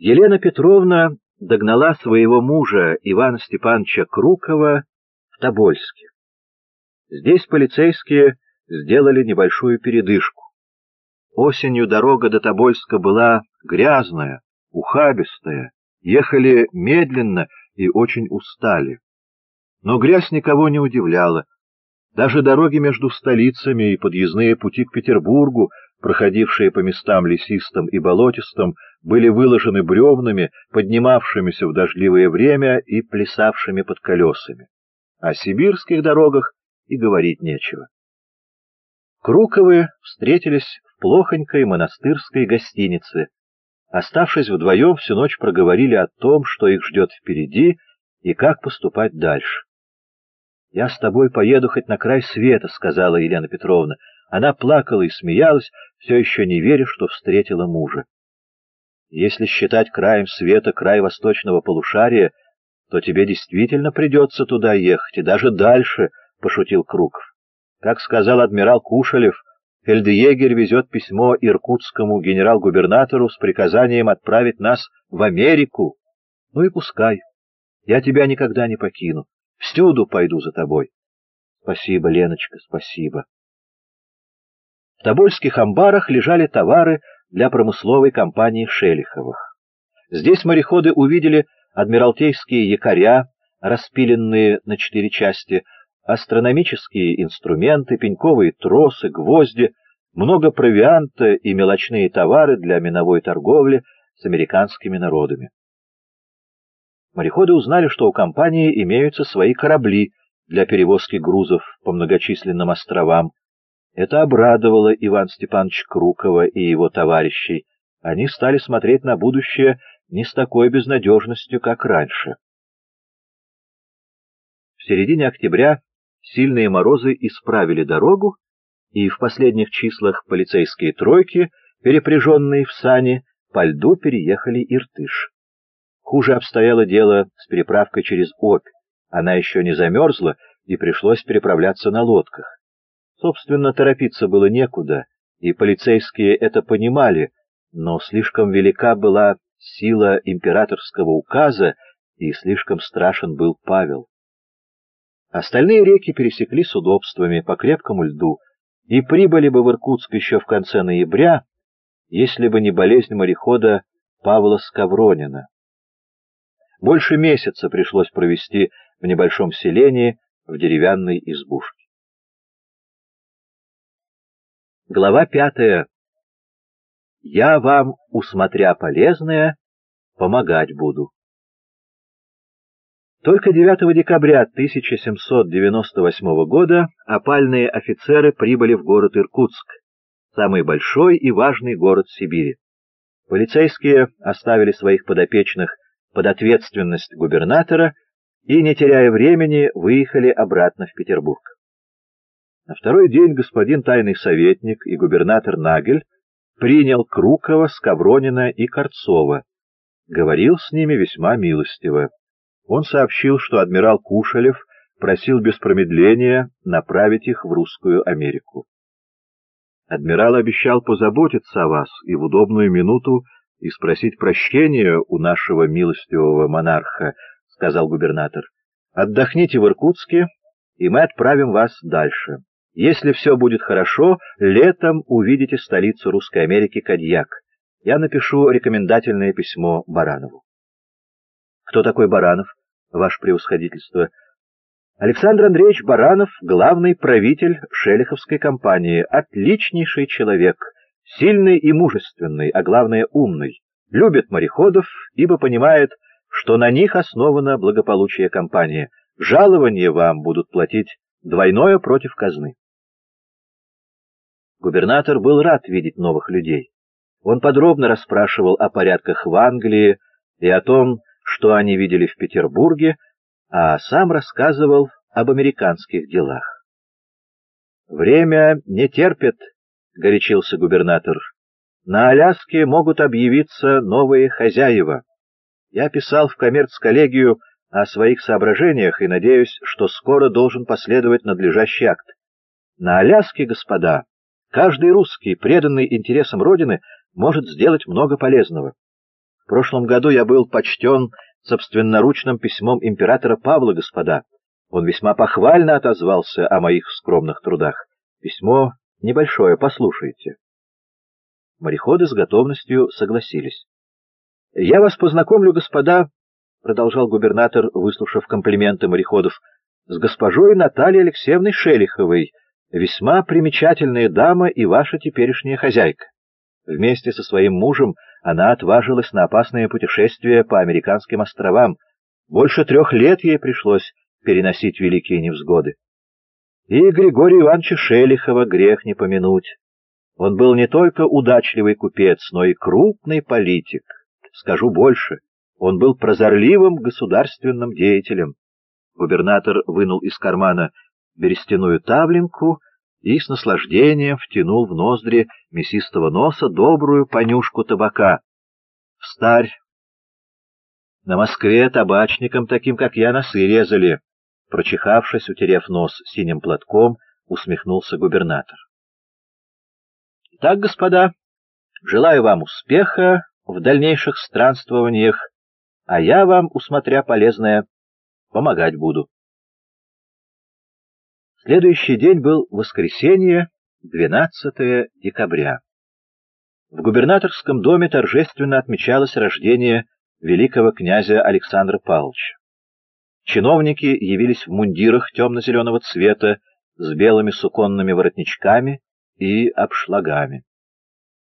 Елена Петровна догнала своего мужа Ивана Степановича Крукова в Тобольске. Здесь полицейские сделали небольшую передышку. Осенью дорога до Тобольска была грязная, ухабистая, ехали медленно и очень устали. Но грязь никого не удивляла. Даже дороги между столицами и подъездные пути к Петербургу, проходившие по местам лесистым и болотистым, были выложены бревнами, поднимавшимися в дождливое время и плясавшими под колесами. О сибирских дорогах и говорить нечего. Круковы встретились в плохонькой монастырской гостинице. Оставшись вдвоем, всю ночь проговорили о том, что их ждет впереди и как поступать дальше. «Я с тобой поеду хоть на край света», — сказала Елена Петровна. Она плакала и смеялась, все еще не веря, что встретила мужа. «Если считать краем света край восточного полушария, то тебе действительно придется туда ехать, и даже дальше», — пошутил Круков. «Как сказал адмирал Кушелев, фельдъегерь везет письмо иркутскому генерал-губернатору с приказанием отправить нас в Америку. Ну и пускай. Я тебя никогда не покину. Всюду пойду за тобой». «Спасибо, Леночка, спасибо». В тобольских амбарах лежали товары для промысловой компании Шелиховых. Здесь мореходы увидели адмиралтейские якоря, распиленные на 4 части, астрономические инструменты, пеньковые тросы, гвозди, много провианта и мелочные товары для миновой торговли с американскими народами. Мореходы узнали, что у компании имеются свои корабли для перевозки грузов по многочисленным островам. Это обрадовало Ивана Степановича Крукова и его товарищей. Они стали смотреть на будущее не с такой безнадежностью, как раньше. В середине октября сильные морозы исправили дорогу, и в последних числах полицейские тройки, перепряженные в сани, по льду переехали Иртыш. Хуже обстояло дело с переправкой через Обь. Она еще не замерзла, и пришлось переправляться на лодках. Собственно, торопиться было некуда, и полицейские это понимали, но слишком велика была сила императорского указа, и слишком страшен был Павел. Остальные реки пересекли с удобствами по крепкому льду и прибыли бы в Иркутск еще в конце ноября, если бы не болезнь морехода Павла Скавронина. Больше месяца пришлось провести в небольшом селении в деревянной избушке. Глава 5. Я вам, усмотря полезное, помогать буду. Только 9 декабря 1798 года опальные офицеры прибыли в город Иркутск, самый большой и важный город Сибири. Полицейские оставили своих подопечных под ответственность губернатора и, не теряя времени, выехали обратно в Петербург. На второй день господин тайный советник и губернатор Нагель принял Крукова, Скавронина и Корцова. Говорил с ними весьма милостиво. Он сообщил, что адмирал Кушелев просил без промедления направить их в Русскую Америку. «Адмирал обещал позаботиться о вас и в удобную минуту и спросить прощения у нашего милостивого монарха», — сказал губернатор. «Отдохните в Иркутске, и мы отправим вас дальше. Если все будет хорошо, летом увидите столицу Русской Америки Кадьяк. Я напишу рекомендательное письмо Баранову». «Кто такой Баранов, ваше превосходительство?» «Александр Андреевич Баранов — главный правитель Шелиховской компании, отличнейший человек, сильный и мужественный, а главное умный, любит мореходов, ибо понимает, что на них основано благополучие компании. Жалование вам будут платить двойное против казны». Губернатор был рад видеть новых людей. Он подробно расспрашивал о порядках в Англии и о том, что они видели в Петербурге, а сам рассказывал об американских делах. «Время не терпит», — горячился губернатор. «На Аляске могут объявиться новые хозяева. Я писал в коммерц-коллегию о своих соображениях и надеюсь, что скоро должен последовать надлежащий акт. На Аляске, господа, каждый русский, преданный интересам Родины, может сделать много полезного. прошлом году я был почтен собственноручным письмом императора Павла, господа. Он весьма похвально отозвался о моих скромных трудах. Письмо небольшое, послушайте». Мореходы с готовностью согласились. «Я вас познакомлю, господа», — продолжал губернатор, выслушав комплименты мореходов, — «с госпожой Натальей Алексеевной Шелиховой, весьма примечательная дама и ваша теперешняя хозяйка. Вместе со своим мужем она отважилась на опасное путешествие по американским островам. Больше 3 лет ей пришлось переносить великие невзгоды. И Григория Ивановича Шелихова грех не помянуть. Он был не только удачливый купец, но и крупный политик. Скажу больше, он был прозорливым государственным деятелем». Губернатор вынул из кармана берестяную тавлинку и с наслаждением втянул в ноздри мясистого носа добрую понюшку табака. «Встарь! На Москве табачникам, таким как я, носы резали», — прочихавшись, утерев нос синим платком, усмехнулся губернатор. «Итак, господа, желаю вам успеха в дальнейших странствованиях, а я вам, усмотря полезное, помогать буду». Следующий день был воскресенье, 12 декабря. В губернаторском доме торжественно отмечалось рождение великого князя Александра Павловича. Чиновники явились в мундирах темно-зеленого цвета с белыми суконными воротничками и обшлагами.